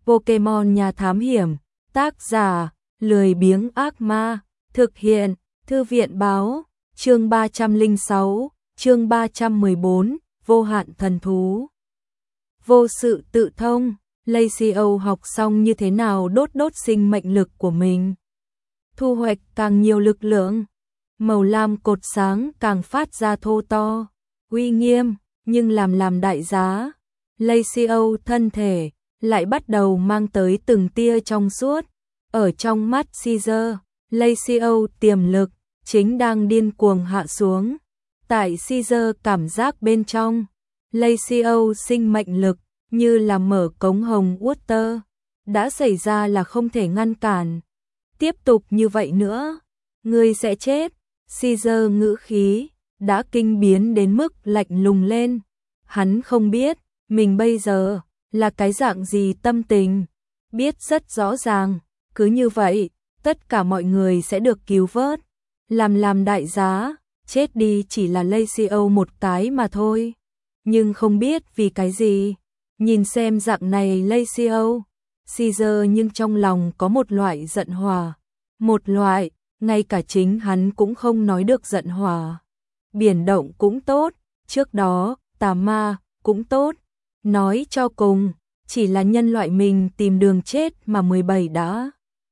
Pokemon nhà thám hiểm, tác giả, lười biếng ác ma, thực hiện, thư viện báo, chương 306, chương 314, vô hạn thần thú. Vô sự tự thông, Lacio học xong như thế nào đốt sinh mệnh lực của mình. Thu hoạch càng nhiều lực lượng, màu lam cột sáng càng phát ra thô to, uy nghiêm, nhưng làm đại giá. Lacio thân thể lại bắt đầu mang tới từng tia trong suốt. Ở trong mắt Caesar, Lacio tiềm lực chính đang điên cuồng hạ xuống. Tại Caesar cảm giác bên trong, Lacio sinh mệnh lực như là mở cống hồng water, đã xảy ra là không thể ngăn cản. Tiếp tục như vậy nữa, ngươi sẽ chết. Caesar ngữ khí đã kinh biến đến mức lạnh lùng lên. Hắn không biết mình bây giờ là cái dạng gì tâm tình, biết rất rõ ràng, cứ như vậy, tất cả mọi người sẽ được cứu vớt. Làm đại giá, chết đi chỉ là Lacio một cái mà thôi. Nhưng không biết vì cái gì, nhìn xem dạng này Lacio, Caesar nhưng trong lòng có một loại giận hỏa. Một loại, ngay cả chính hắn cũng không nói được giận hỏa. Biển động cũng tốt, trước đó, tà ma cũng tốt. Nói cho cùng, chỉ là nhân loại mình tìm đường chết mà 17 đã.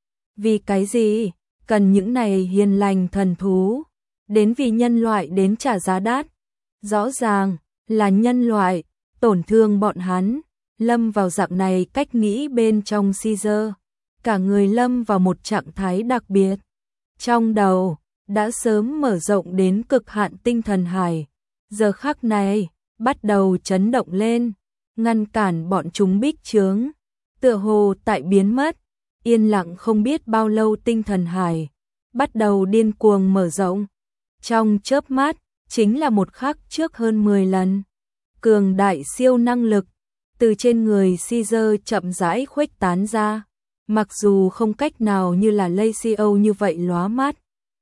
Vì cái gì, cần những này hiền lành thần thú, đến vì nhân loại đến trả giá đắt. Rõ ràng là nhân loại, tổn thương bọn hắn, lâm vào dạng này cách nghĩ bên trong Caesar. Cả người lâm vào một trạng thái đặc biệt. Trong đầu, đã sớm mở rộng đến cực hạn tinh thần hải. Giờ khắc này, bắt đầu chấn động lên, ngăn cản bọn chúng bích trướng. Tựa hồ tại biến mất, yên lặng không biết bao lâu tinh thần hải, bắt đầu điên cuồng mở rộng. Trong chớp mắt, chính là một khắc trước hơn 10 lần. Cường đại siêu năng lực, từ trên người Caesar chậm rãi khuếch tán ra. Mặc dù không cách nào như là Lacio như vậy lóa mắt,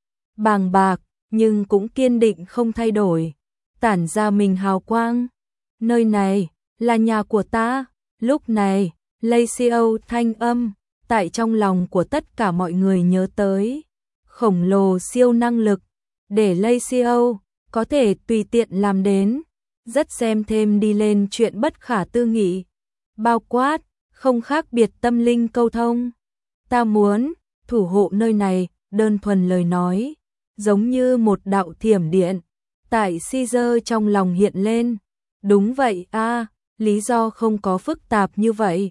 bàng bạc, nhưng cũng kiên định không thay đổi, tản ra mình hào quang. Nơi này là nhà của ta. Lúc này, Lacio thanh âm tại trong lòng của tất cả mọi người nhớ tới. Khổng lồ siêu năng lực, để Lacio có thể tùy tiện làm đến, rất xem thêm đi lên chuyện bất khả tư nghị. Bao quát, không khác biệt tâm linh câu thông. Ta muốn thủ hộ nơi này, đơn thuần lời nói, giống như một đạo thiểm điện, tại Caesar trong lòng hiện lên. Đúng vậy a, lý do không có phức tạp như vậy.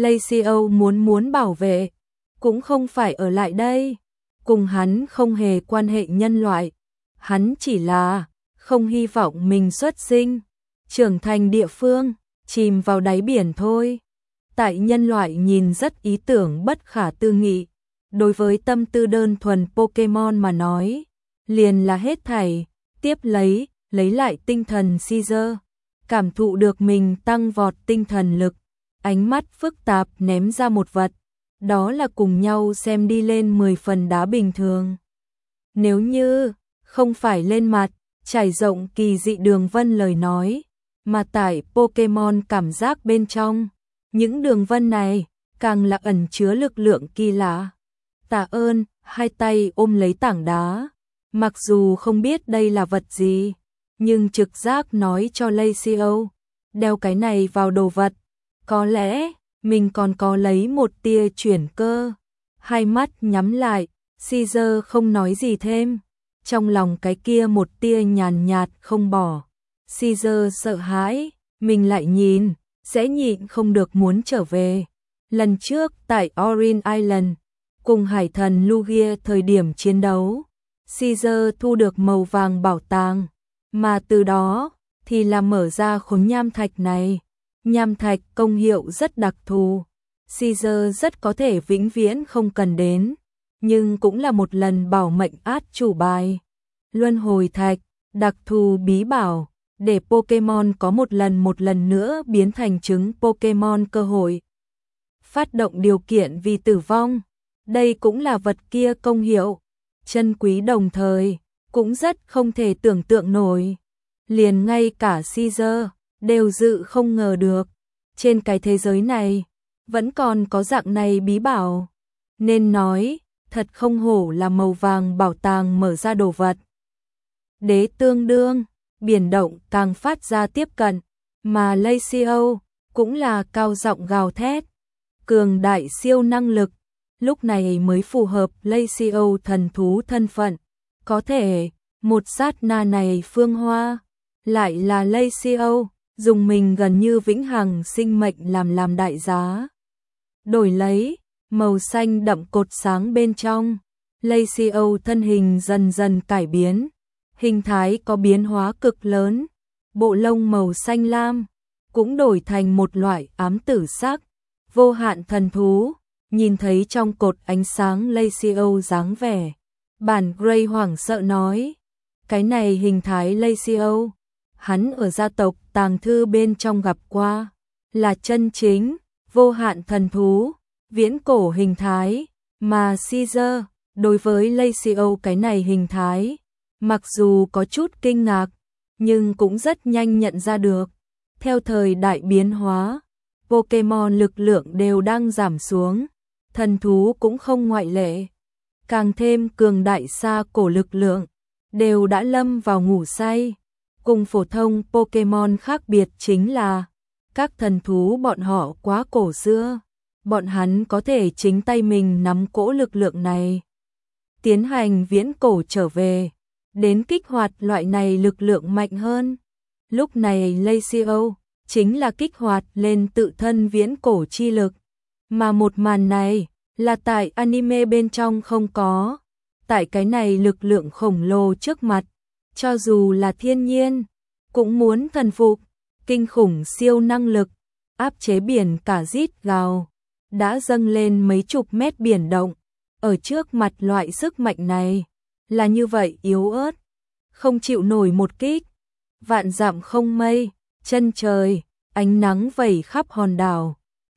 Lacio muốn bảo vệ, cũng không phải ở lại đây. Cùng hắn không hề quan hệ nhân loại. Hắn chỉ là không hy vọng mình xuất sinh, trưởng thành địa phương, chìm vào đáy biển thôi. Tại nhân loại nhìn rất ý tưởng bất khả tư nghị, đối với tâm tư đơn thuần Pokemon mà nói, liền là hết thảy. Tiếp lấy lại tinh thần Caesar, cảm thụ được mình tăng vọt tinh thần lực, ánh mắt phức tạp ném ra một vật, đó là cùng nhau xem đi lên 10 phần đá bình thường. Nếu như không phải lên mặt trải rộng kỳ dị đường vân lời nói, mà tại Pokemon cảm giác bên trong, những đường vân này càng là ẩn chứa lực lượng kỳ lạ. Tạ ơn, hai tay ôm lấy tảng đá, mặc dù không biết đây là vật gì, nhưng trực giác nói cho Lacio, đeo cái này vào đồ vật, có lẽ mình còn có lấy một tia chuyển cơ. Hai mắt nhắm lại, Caesar không nói gì thêm, trong lòng cái kia một tia nhàn nhạt không bỏ. Caesar sợ hãi, mình lại nhìn, sẽ nhịn không được muốn trở về. Lần trước tại Orin Island, cùng hải thần Lugia thời điểm chiến đấu, Caesar thu được màu vàng bảo tàng, mà từ đó thì là mở ra khối nham thạch này. Nham thạch công hiệu rất đặc thù, Caesar rất có thể vĩnh viễn không cần đến, nhưng cũng là một lần bảo mệnh át chủ bài. Luân hồi thạch, đặc thù bí bảo, để Pokemon có một lần nữa biến thành trứng Pokemon cơ hội. Phát động điều kiện vì tử vong, đây cũng là vật kia công hiệu, chân quý đồng thời, cũng rất không thể tưởng tượng nổi. Liền ngay cả Caesar đều dự không ngờ được, trên cái thế giới này, vẫn còn có dạng này bí bảo. Nên nói, thật không hổ là màu vàng bảo tàng mở ra đồ vật. Đế tương đương, biển động càng phát ra tiếp cận, mà Laceo cũng là cao giọng gào thét. Cường đại siêu năng lực, lúc này mới phù hợp Laceo thần thú thân phận. Có thể, một sát na này phương hoa, lại là Laceo, dùng mình gần như vĩnh hằng sinh mệnh làm đại giá. Đổi lấy, màu xanh đậm cột sáng bên trong, Laceo thân hình dần dần cải biến, hình thái có biến hóa cực lớn, bộ lông màu xanh lam, cũng đổi thành một loại ám tử sắc, vô hạn thần thú, nhìn thấy trong cột ánh sáng Laceo dáng vẻ. Bản Grey hoảng sợ nói, cái này hình thái Laceo, hắn ở gia tộc tàng thư bên trong gặp qua, là chân chính, vô hạn thần thú, viễn cổ hình thái, mà Caesar, đối với Laceo cái này hình thái, mặc dù có chút kinh ngạc, nhưng cũng rất nhanh nhận ra được. Theo thời đại biến hóa, Pokemon lực lượng đều đang giảm xuống, thần thú cũng không ngoại lệ. Càng thêm cường đại xa cổ lực lượng, đều đã lâm vào ngủ say. Cùng phổ thông Pokemon khác biệt chính là, các thần thú bọn họ quá cổ xưa, bọn hắn có thể chính tay mình nắm cỗ lực lượng này. Tiến hành viễn cổ trở về, đến kích hoạt loại này lực lượng mạnh hơn. Lúc này Laceo chính là kích hoạt lên tự thân viễn cổ chi lực, mà một màn này là tại anime bên trong không có. Tại cái này lực lượng khổng lồ trước mặt, cho dù là thiên nhiên, cũng muốn thần phục. Kinh khủng siêu năng lực, áp chế biển cả rít gào, đã dâng lên mấy chục mét biển động. Ở trước mặt loại sức mạnh này, là như vậy yếu ớt, không chịu nổi một kích. Vạn dặm không mây, chân trời, ánh nắng vẩy khắp hòn đảo.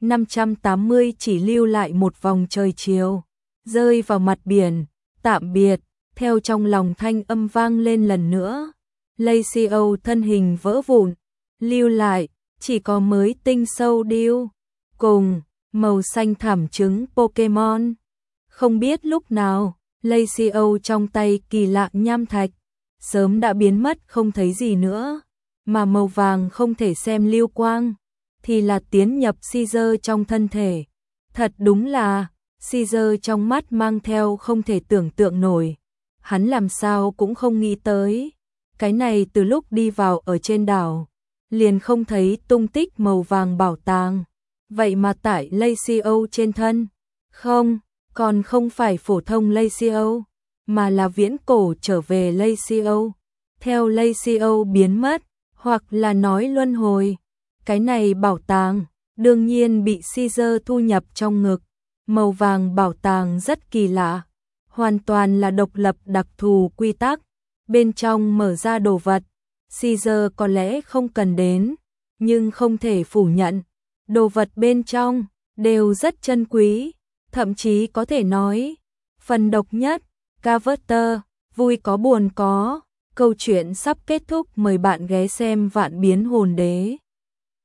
580 chỉ lưu lại một vòng trời chiều, rơi vào mặt biển, tạm biệt, theo trong lòng thanh âm vang lên lần nữa. Laceo thân hình vỡ vụn, lưu lại, chỉ có mới tinh sâu điêu, cùng, màu xanh thảm trứng Pokemon. Không biết lúc nào, Laceo trong tay kỳ lạ nham thạch, sớm đã biến mất không thấy gì nữa, mà màu vàng không thể xem lưu quang, thì là tiến nhập Caesar trong thân thể. Thật đúng là, Caesar trong mắt mang theo không thể tưởng tượng nổi. Hắn làm sao cũng không nghĩ tới. Cái này từ lúc đi vào ở trên đảo, liền không thấy tung tích màu vàng bảo tàng. Vậy mà tại Laceo trên thân, không, còn không phải phổ thông Laceo, mà là viễn cổ trở về Laceo. Theo Laceo biến mất, hoặc là nói luân hồi. Cái này bảo tàng, đương nhiên bị Caesar thu nhập trong ngực. Màu vàng bảo tàng rất kỳ lạ, hoàn toàn là độc lập đặc thù quy tắc. Bên trong mở ra đồ vật, Caesar có lẽ không cần đến, nhưng không thể phủ nhận. Đồ vật bên trong, đều rất chân quý, thậm chí có thể nói, phần độc nhất. Carver, vui có buồn có, câu chuyện sắp kết thúc, mời bạn ghé xem Vạn Biến Hồn Đế.